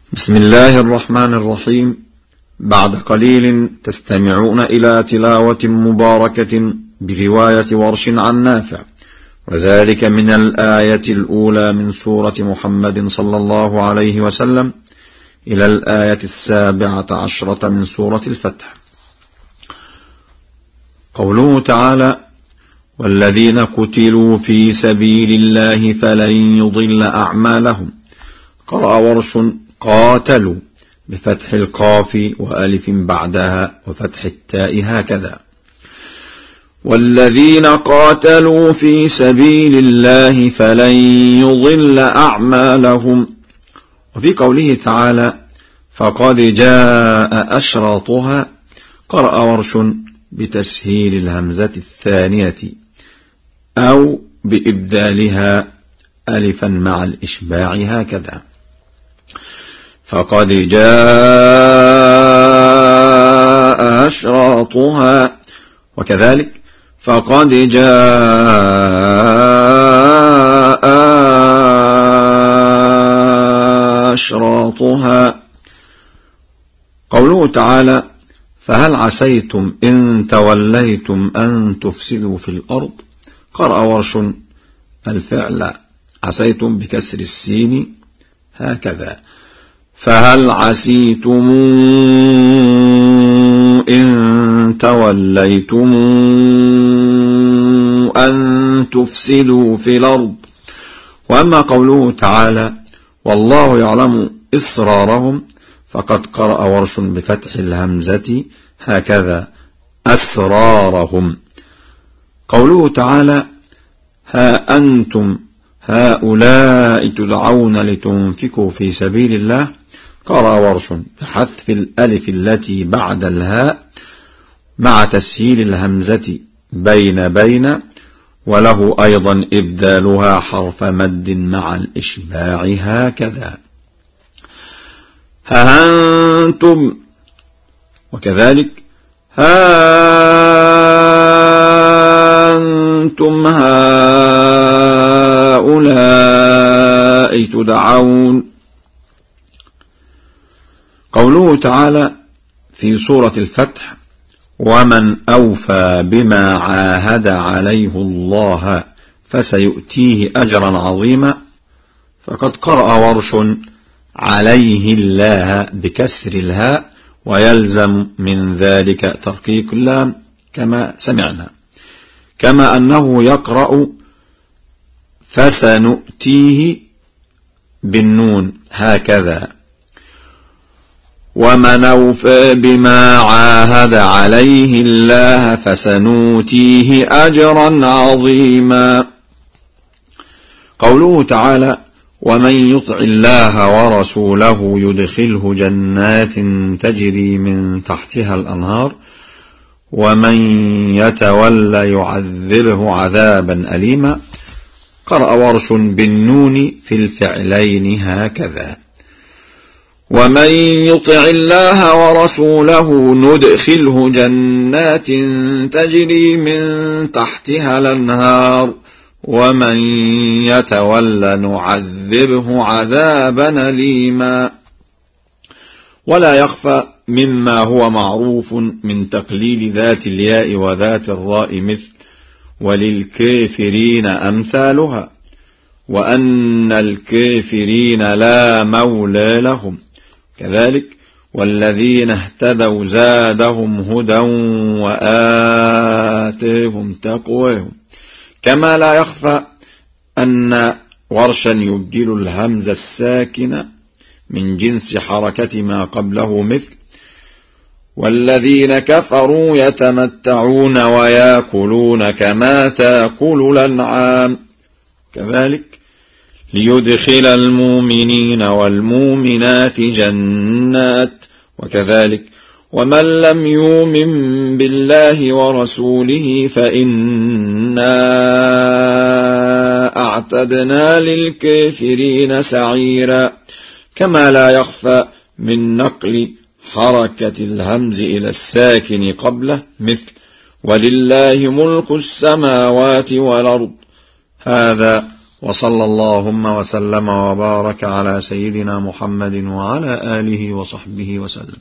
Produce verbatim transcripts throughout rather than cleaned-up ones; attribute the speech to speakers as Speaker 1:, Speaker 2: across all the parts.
Speaker 1: بسم الله الرحمن الرحيم. بعد قليل تستمعون إلى تلاوة مباركة برواية ورش عن نافع، وذلك من الآية الأولى من سورة محمد صلى الله عليه وسلم إلى الآية السابعة عشرة من سورة الفتح. قوله تعالى: والذين قتلوا في سبيل الله فلن يضل أعمالهم. قرأ ورش قاتلوا بفتح القاف وألف بعدها وفتح التاء هكذا. والذين قاتلوا في سبيل الله فلن يضل أعمالهم. وفي قوله تعالى: فقد جاء أشراطها. قرأ ورش بتسهيل الهمزة الثانية أو بإبدالها ألفا مع الإشباع هكذا. فقد جاء أشراطها، وكذلك فقد جاء أشراطها. قوله تعالى: فهل عسيتم إن توليتم أن تفسدوا في الأرض. قرأ ورش الفعل عسيتم بكسر السين هكذا. فهل عسيتم إن توليتم أن تفسدوا في الأرض. وأما قوله تعالى: والله يعلم إسرارهم، فقد قرأ ورش بفتح الهمزة هكذا أسرارهم. قوله تعالى: ها أنتم هؤلاء تدعون لتنفقوا في سبيل الله. قرأ ورش بحذف الألف التي بعد الهاء مع تسهيل الهمزة بين بين، وله أيضا إبدالها حرف مد مع الإشباع هكذا. ها أنتم، وكذلك ها أنتم هؤلاء تدعون. قوله تعالى في سورة الفتح: ومن أوفى بما عاهد عليه الله فسيؤتيه أجرا عظيما. فقد قرأ ورش عليه الله بكسر الهاء، ويلزم من ذلك ترقيق اللام كما سمعنا، كما أنه يقرأ فسنؤتيه بالنون هكذا. ومن أوفى بما عاهد عليه الله فسنؤتيه أجرا عظيما. قوله تعالى: ومن يطع الله ورسوله يدخله جنات تجري من تحتها الأنهار ومن يتولى يعذبه عذابا أليما. قرأ ورش بالنون في الفعلين هكذا. ومن يطع الله ورسوله ندخله جنات تجري من تحتها الأنهار ومن يتولى نعذبه عذابا أليما. ولا يخفى مما هو معروف من تقليل ذات الياء وذات الراء مثل وللكافرين أمثالها، وأن الكافرين لا مولى لهم. كذلك والذين اهتدوا زادهم هدى وآتاهم تقواهم. كما لا يخفى أن ورشا يبدل الهمزة الساكنة من جنس حركة ما قبله مثل والذين كفروا يتمتعون ويأكلون كما تأكل الأنعام. كذلك ليدخل المؤمنين والمؤمنات جنات. وكذلك ومن لم يؤمن بالله ورسوله فإنا أعتدنا للكافرين سعيرا. كما لا يخفى من نقل حركة الهمز إلى الساكن قبله مثل ولله ملك السماوات والأرض. هذا وصلى اللهم وسلم وبارك على سيدنا محمد وعلى آله وصحبه وسلم.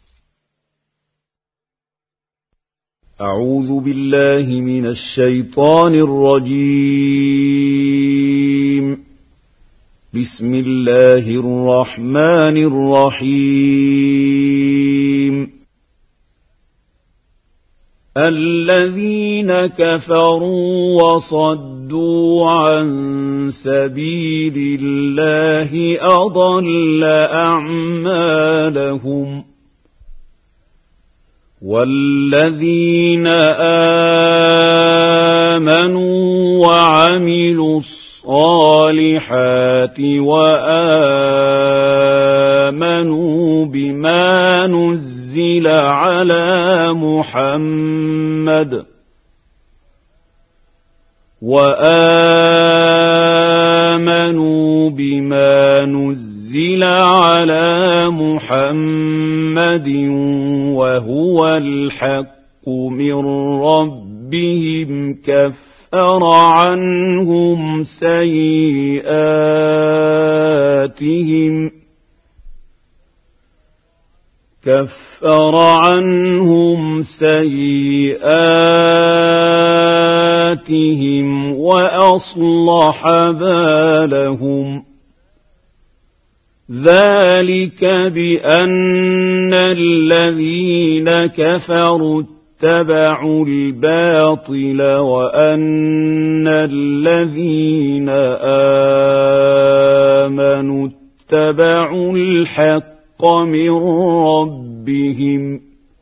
Speaker 2: أعوذ بالله من الشيطان الرجيم. بسم الله الرحمن الرحيم. الذين كفروا وصدوا عن سبيل الله أضل أعمالهم والذين آمنوا وعملوا الصالحات وآمنوا بما نزل على محمد وآمنوا بما نزل على محمد وهو الحق من ربهم كفر عنهم سيئاتهم كفر عنهم سيئاتهم وأصلح بالهم ذلك بأن الذين كفروا اتبعوا الباطل وأن الذين آمنوا اتبعوا الحق من ربهم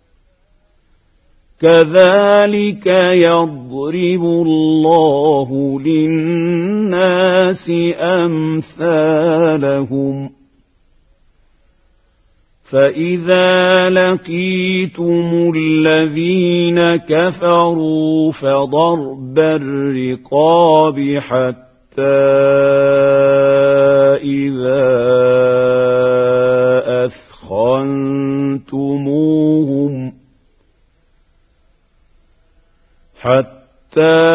Speaker 2: كذلك يضرب الله للناس أمثالهم فإذا لقيتم الذين كفروا فضرب الرقاب حتى إذا أثخنتموهم حتى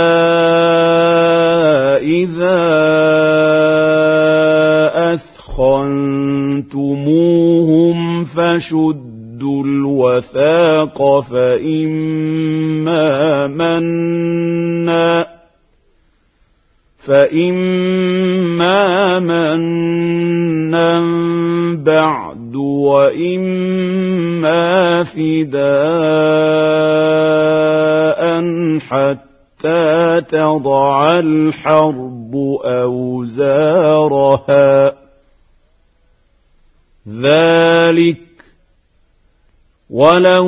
Speaker 2: إذا أثخنتموهم فشدوا الوثاق فإما منا فإما منا بعد وإما فداء حتى تضع الحرب أوزارها ذلك ولو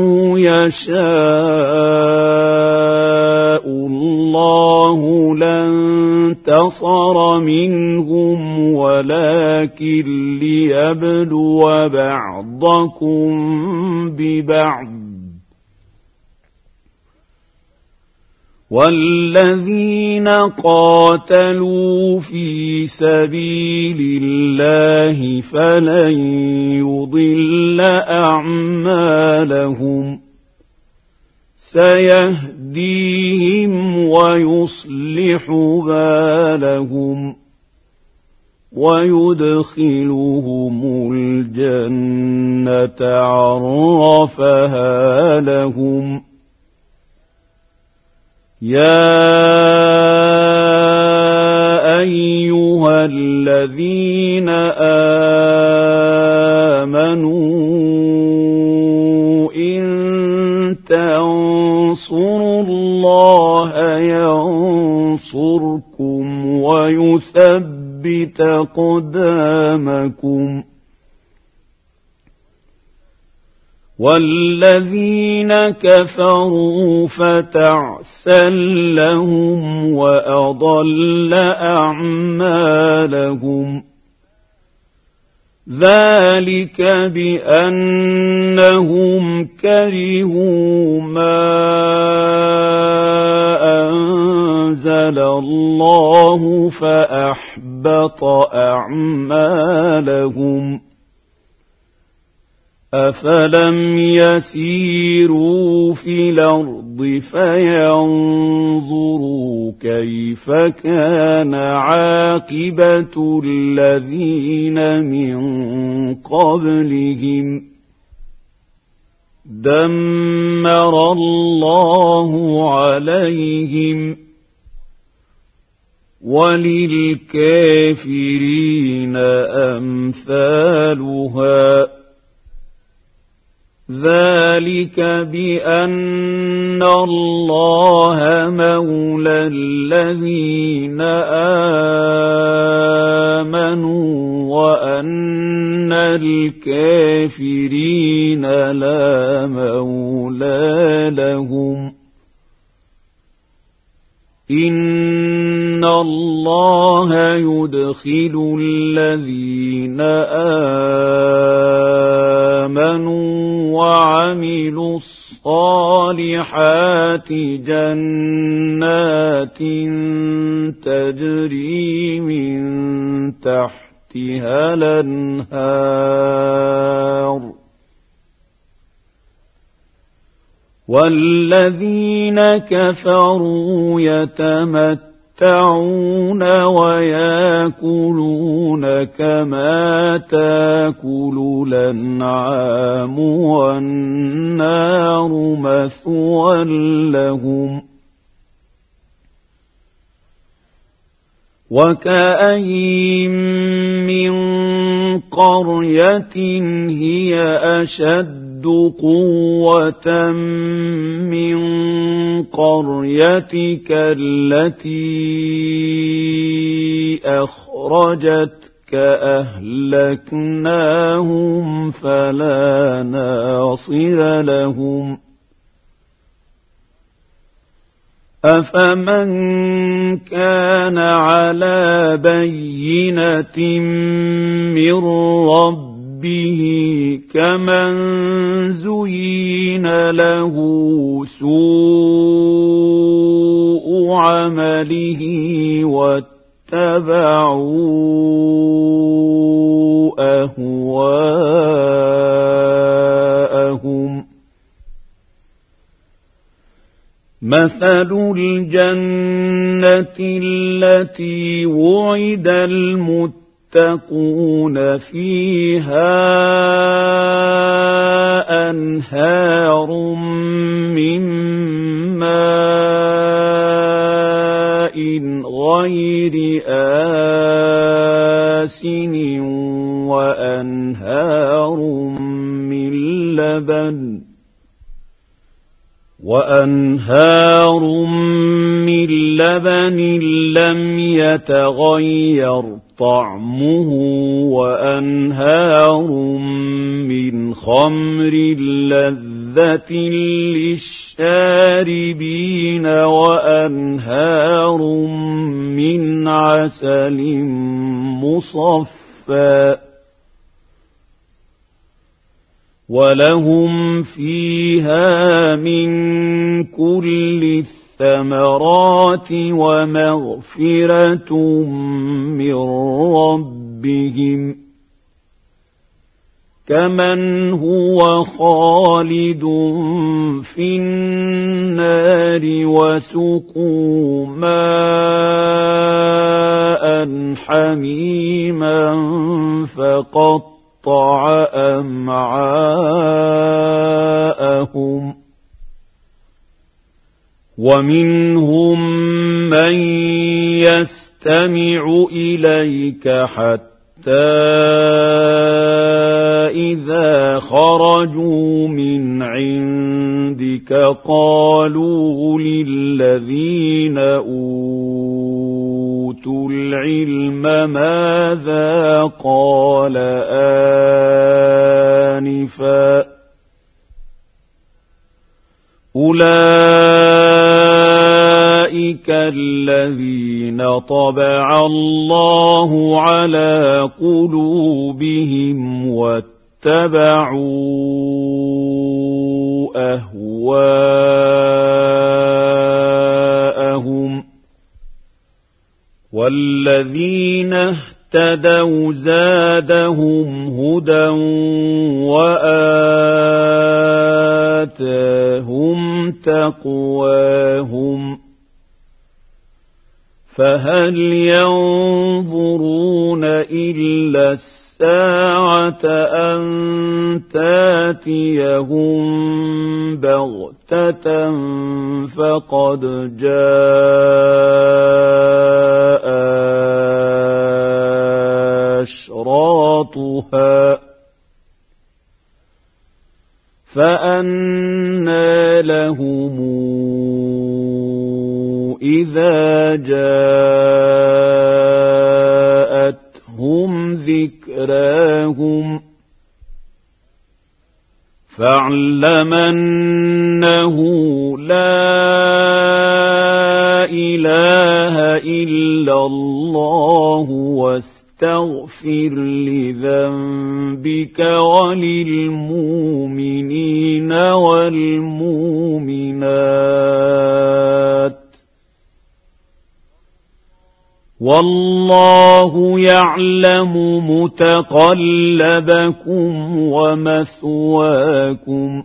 Speaker 2: يشاء الله لانتصر منهم ولكن ليبلو بعضكم ببعض والذين قاتلوا في سبيل الله فلن يضل أعمالهم سيهديهم ويصلح بالهم ويدخلهم الجنة عرفها لهم يا أيها الذين آمنوا إن تنصروا الله ينصركم ويثبت أقدامكم والذين كفروا فتعسا لهم وأضل أعمالهم ذلك بأنهم كرهوا ما أنزل الله فأحبط أعمالهم أفلم يسيروا في الأرض فينظروا كيف كان عاقبة الذين من قبلهم دمر الله عليهم وللكافرين أمثالها ذلك بأن الله مولى الذين آمنوا وأن الكافرين لا مولى لهم إن الله يدخل الذين آمنوا وعملوا الصالحات جنات تجري من تحتها الأنهار والذين كفروا يتمتعون ويأكلون كما تأكل الأنعام والنار مثوى لهم وكأين من قرية هي أشد قوة من قريتك التي أخرجتك أهلكناهم فلا ناصر لهم أفمن كان على بينة من ربه كمن زين له سوء عمله واتبعوا أهواءهم مثل الجنة التي وعد المتقون فيها أنهار من ماء غير آسن وأنهار من لبن وأنهار من لبن لم يتغير طعمه وأنهار من خمر لذة للشاربين وأنهار من عسل مصفى ولهم فيها من كل الثمرات ومغفرة من ربهم كمن هو خالد في النار وسقوا ماء حميما فقط قطع أمعاءهم ومنهم من يستمع إليك حتى إذا خرجوا من عندك قالوا للذين أوتوا العلم ماذا قال آنفا أولئك الذين طبع الله على قلوبهم واتبعوا أهواءهم والذين اهتدوا زادهم هدى وآمنوا تقواهم فهل ينظرون إلا الساعة أن تاتيهم بغتة فقد جاء أشراطها فأنى لهم إذا جاءتهم ذكراهم فاعلم أنه لا إله إلا الله واستغفر لذنبك وللمؤمنين والمؤمنات والله يعلم متقلبكم ومثواكم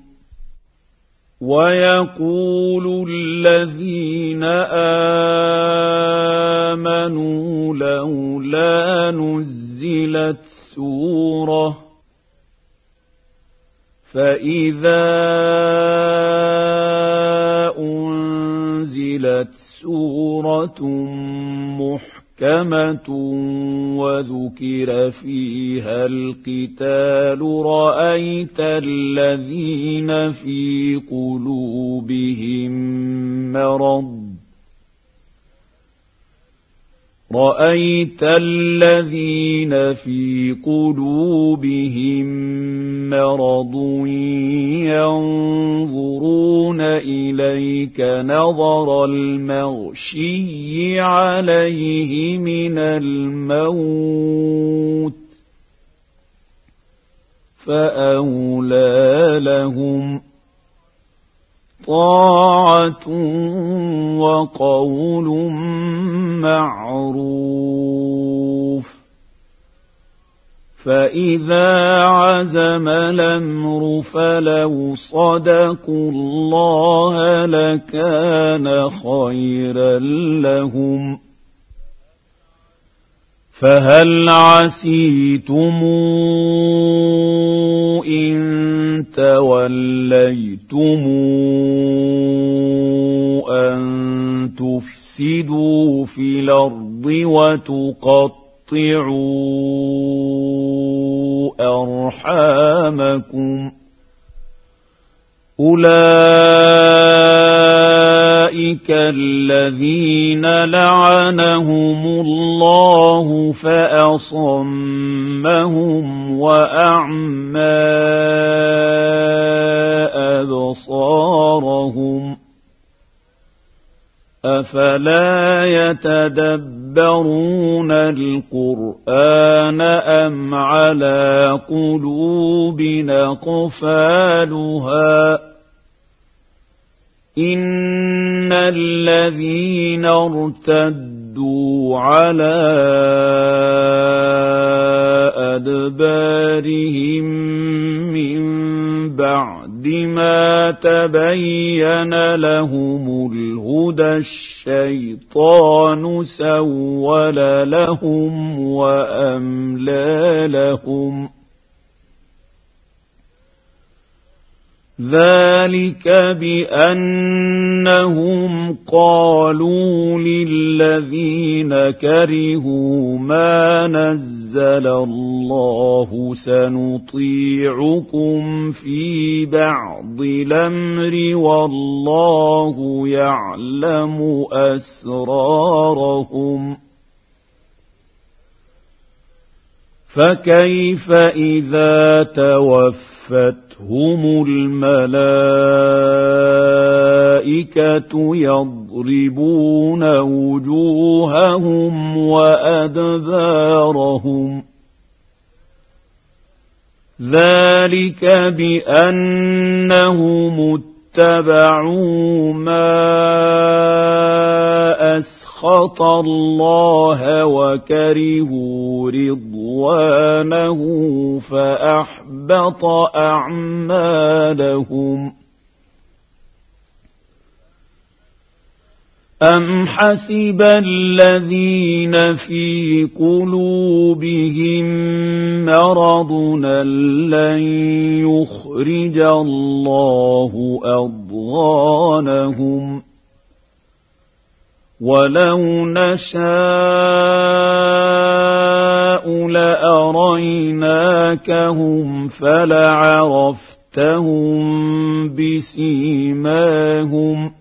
Speaker 2: ويقول الذين آمنوا لولا نزلت سورة فإذا أنزلت سورة محكمة وذكر فيها القتال رأيت الذين في قلوبهم مرض رأيت الذين في قلوبهم مرض ينظرون إليك نظر المغشي عليه من الموت فأولى لهم طاعة وقول معروف فإذا عزم الأمر فلو صدقوا الله لكان خيرا لهم فهل عسيتم إن توليتم أن تفسدوا في الأرض وتقطعوا أرحامكم أولئك الذين لعنهم الله فأصمهم وأعمى أبصارهم أفلا يتدبرون القرآن أم على قلوب أقفالها إن الذين ارتدوا على أدبارهم من بعد ما تبين لهم الهدى الشيطان سول لهم وأملى لهم ذلك بأنهم قالوا للذين كرهوا ما نزل الله سنطيعكم في بعض الأمر والله يعلم أسرارهم فكيف إذا توفت هم الملائكة يضربون وجوههم وأدبارهم ذلك بأنهم اتبعوا ما أسخط الله وكرهوا رضوانه فأحبط أعمالهم أَمْ حَسِبَ الَّذِينَ فِي قُلُوبِهِم مَّرَضٌ لَّن يُخْرِجَ اللَّهُ أَضْغَانَهُمْ وَلَوْ نَشَاءُ لَأَرَيْنَاكَهُمْ فَلَعَرَفْتَهُم بِسِيمَاهُمْ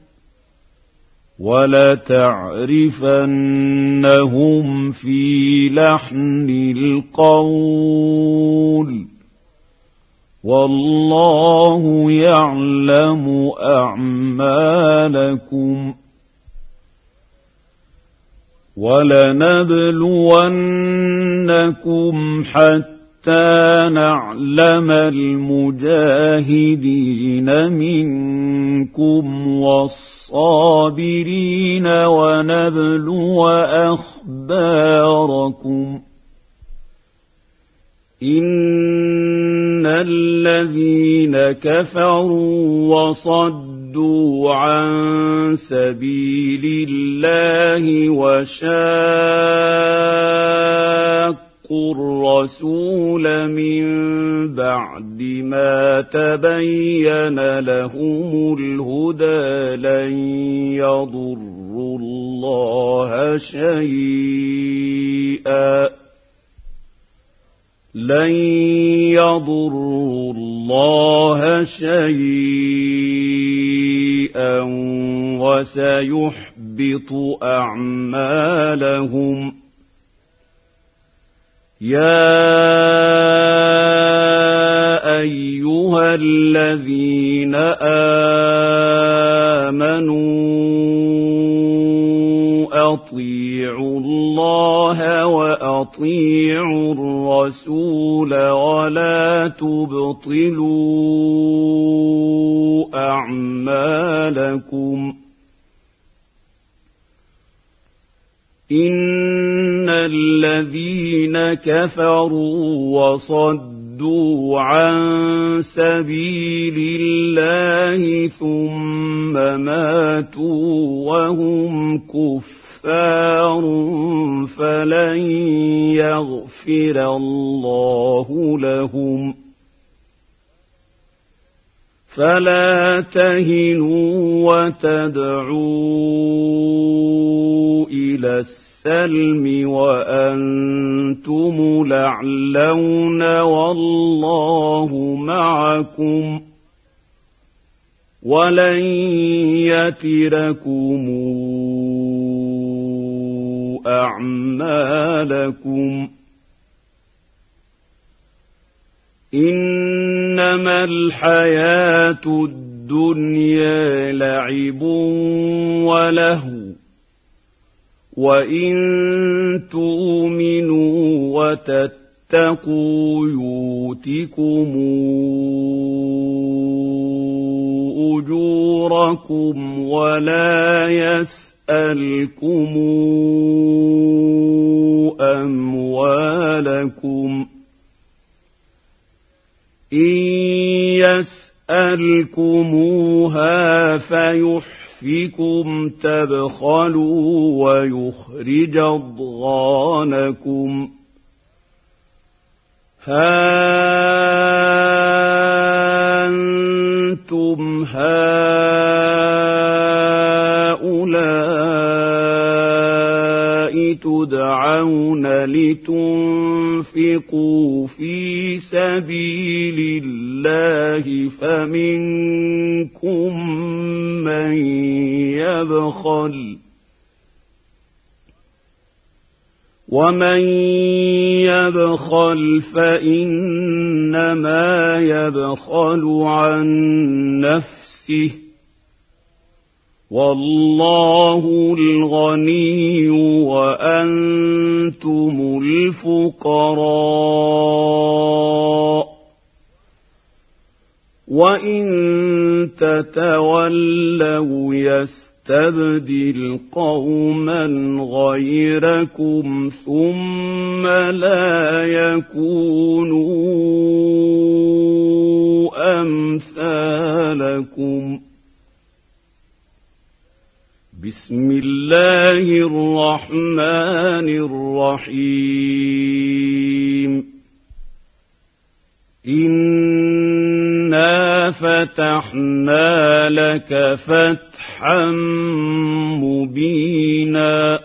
Speaker 2: وَلَتَعْرِفَنَّهُمْ فِي لَحْنِ الْقَوْلِ وَاللَّهُ يَعْلَمُ أَعْمَالَكُمْ وَلَنَبْلُوَنَّكُمْ حَتَّىٰ نَعْلَمَ الْمُجَاهِدِينَ مِنكُمْ وَالصَّابِرِينَ وَنَبْلُوَ أَخْبَارَكُمْ إِنَّ الَّذِينَ كَفَرُوا وَصَدُّوا عَن سَبِيلِ اللَّهِ وَشَاقُّوا الرَّسُولَ مِن بَعْدِ مَا تَبَيَّنَ لَهُمُ الْهُدَىٰ لَن يَضُرُّوا اللَّهَ شَيْئًا لن يضروا الله شيئا وسيحبط أعمالهم يا أيها الذين آمنوا أطيعوا الله وأطيعوا الرسول ولا تبطلوا أعمالكم إن الذين كفروا وصدوا عن سبيل الله ثم ماتوا وهم كفار كفار فلن يغفر الله لهم فلا تهنوا وتدعوا إلى السلم وأنتم الأعلون والله معكم ولن يتركم أعمالكم إنما الحياة الدنيا لعب ولهو وإن تؤمنوا وتتقوا يؤتكم أجوركم ولا يسألكم أَلْكُمْ أَمْوَالَكُمْ إِنْ يَسْأَلْكُمُوهَا فَيُحْفِكُمْ تَبْخَلُوا وَيُخْرِجْ أَضْغَانَكُمْ هَا أَنْتُمْ هَؤُلَاءِ تُدْعَوْنَ لِتُنْفِقُوا فِي سَبِيلِ اللَّهِ فَمِنكُم مَّن يَبْخَلُ وَمَن يَبْخَلْ فَإِنَّمَا يَبْخَلُ عَن نَّفْسِهِ وَاللَّهُ الْغَنِيُّ وَأَنتُمُ الْفُقَرَاءُ وَإِن تَتَوَلَّوْا يَسْتَبْدِلْ قَوْمًا غَيْرَكُمْ ثُمَّ لَا يَكُونُوا أَمْثَالَكُمْ بسم الله الرحمن الرحيم إنا فتحنا لك فتحا مبينا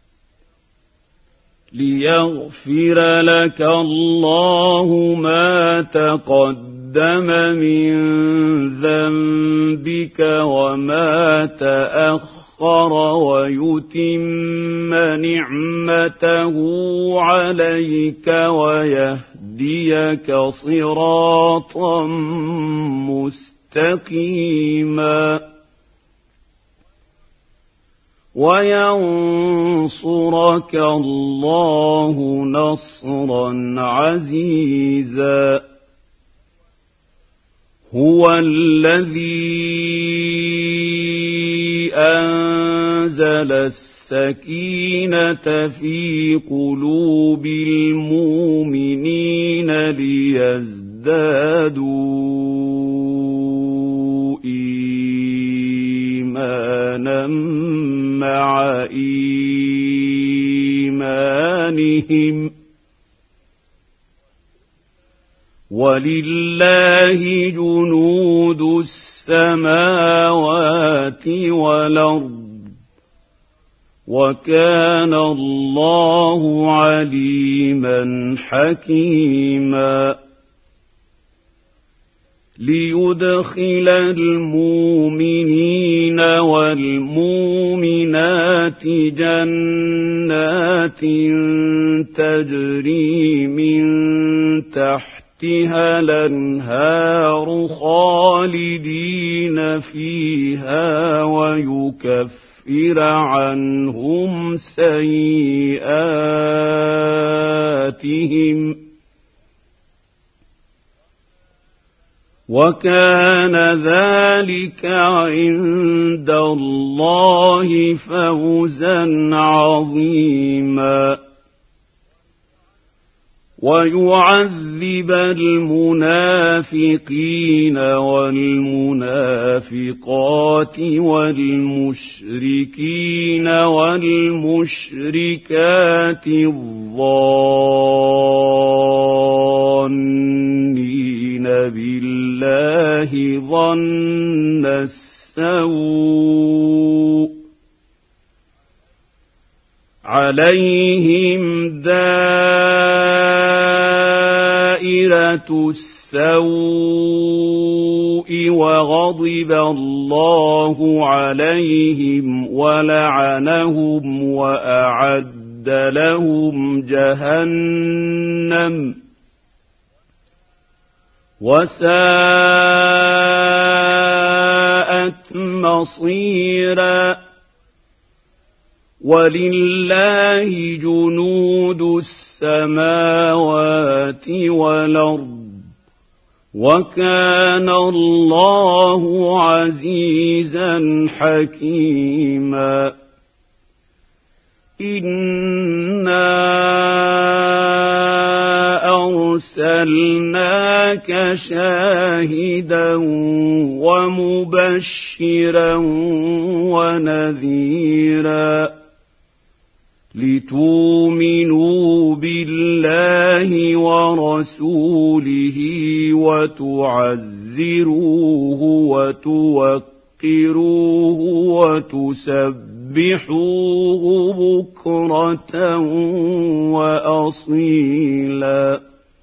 Speaker 2: ليغفر لك الله ما تقدم من ذنبك وما تأخر ويتم نعمته عليك ويهديك صراطا مستقيما وينصرك الله نصرا عزيزا هو الذي أنزل السكينة في قلوب المؤمنين ليزدادوا إيمانا مع إيمانهم ولله جنود السماوات والأرض وكان الله عليما حكيما ليدخل المؤمنين والمؤمنات جنات تجري من تحتها الأنهار خالدين فيها ويكفر عنهم سيئاتهم وكان ذلك عند الله فوزا عظيما ويعذب المنافقين والمنافقات والمشركين والمشركات الظانين بالله ظن السوء عليهم دائرة السوء وغضب الله عليهم ولعنهم وأعد لهم جهنم وساءت مصيرا ولله جنود السماوات والأرض وكان الله عزيزا حكيما إنا أرسلناك شاهدا ومبشرا ونذيرا لتؤمنوا بالله ورسوله وتعزروه وتوقروه وتسبحوه بكرة وأصيلا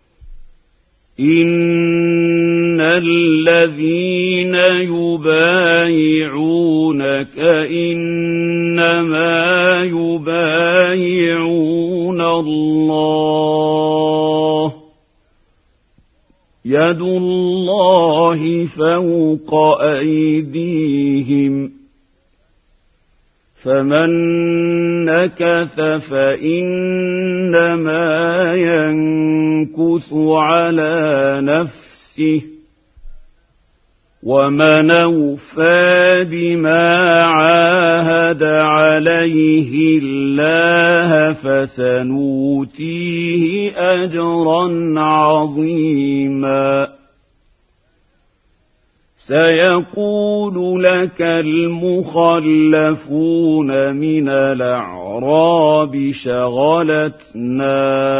Speaker 2: إن الذين يبايعونك إنما يبايعون الله يد الله فوق أيديهم فمن نكث فإنما ينكث على نفسه ومن أوفى بما عاهد عليه الله فسنؤتيه أجرا عظيما سيقول لك المخلفون من الأعراب شغلتنا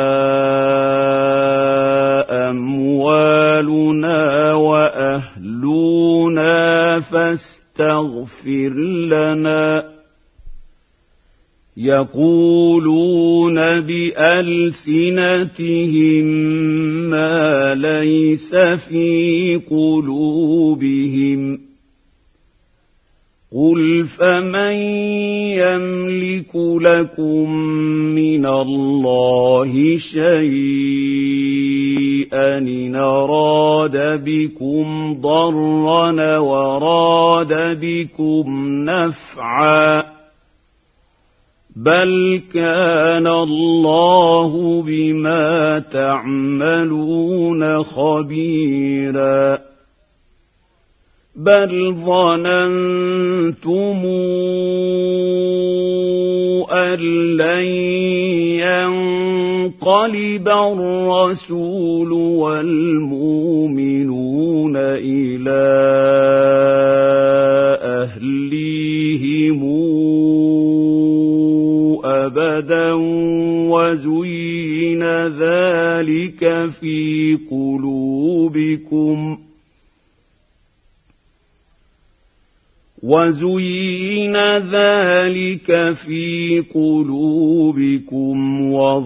Speaker 2: أموالنا وأهلنا فاستغفر لنا يقولون بألسنتهم ما ليس في قلوبهم قل فمن يملك لكم من الله شيئا إن أراد بكم ضرا وراد بكم نفعا بل كان الله بما تعملون خبيرا بل ظننتم أن لن ينقلب الرسول والمؤمنون إلى أهليهم أبدا وزين ذلك في قلوبكم وزين ذلك في قلوبكم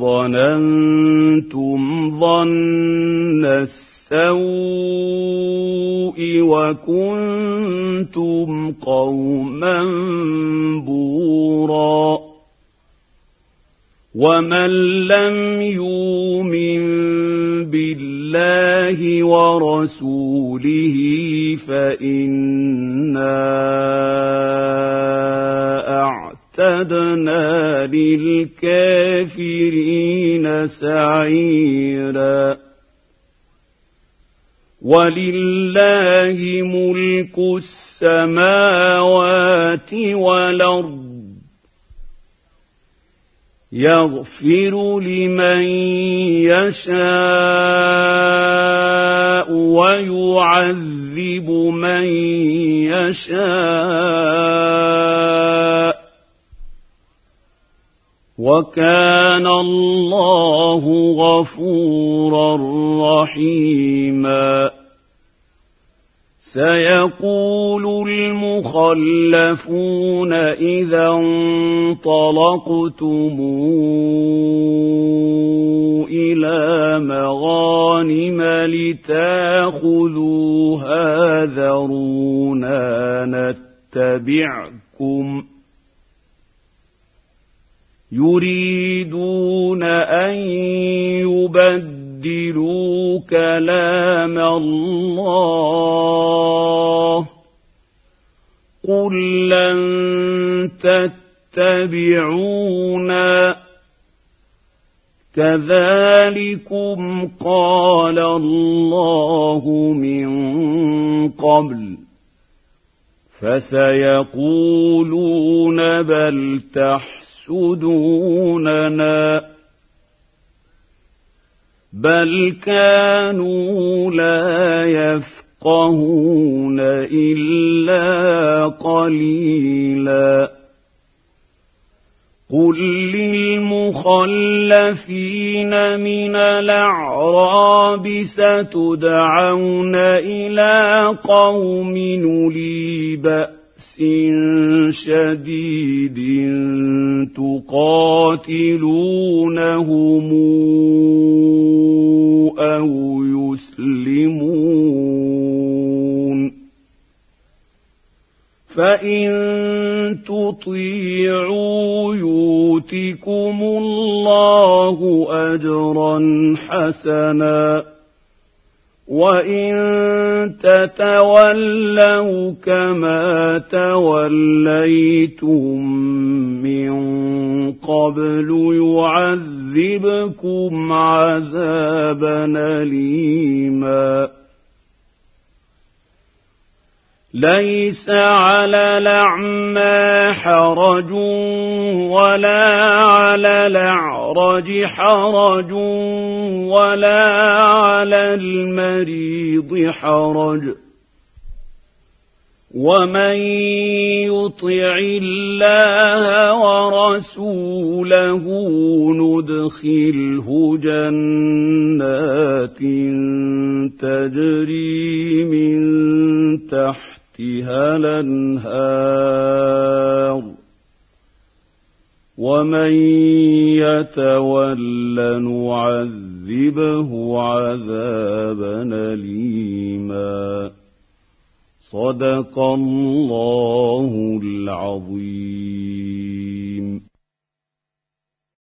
Speaker 2: وظننتم ظن السوء وكنتم قوما بورا ومن لم يؤمن بالله ورسوله فإنا أعتدنا للكافرين سعيرا ولله ملك السماوات والأرض يغفر لمن يشاء ويعذب من يشاء وكان الله غفورا رحيما سيقول المخلفون إذا انطلقتم إلى مغانم لتاخذوها ذرونا نتبعكم يريدون أن يبدلوا كلام الله قل لن تتبعونا كذلكم قال الله من قبل فسيقولون بل تحسدوننا بل كانوا لا يفقهون إلا قليلا قل للمخلفين من الأعراب ستدعون إلى قوم أولي بأس شديد تقاتلونهم أو يسلمون فإن تطيعوا يؤتكم الله أجرا حسنا وإن تتولوا كما توليتم من قبل يعذبكم عذابا أليما ليس على الأعمى حرج ولا على الأعرج حرج ولا على المريض حرج ومن يطع الله ورسوله ندخله جنات تجري من تحتها الأنهار ومن يتول نعذبه عذابا أليما. صدق الله العظيم.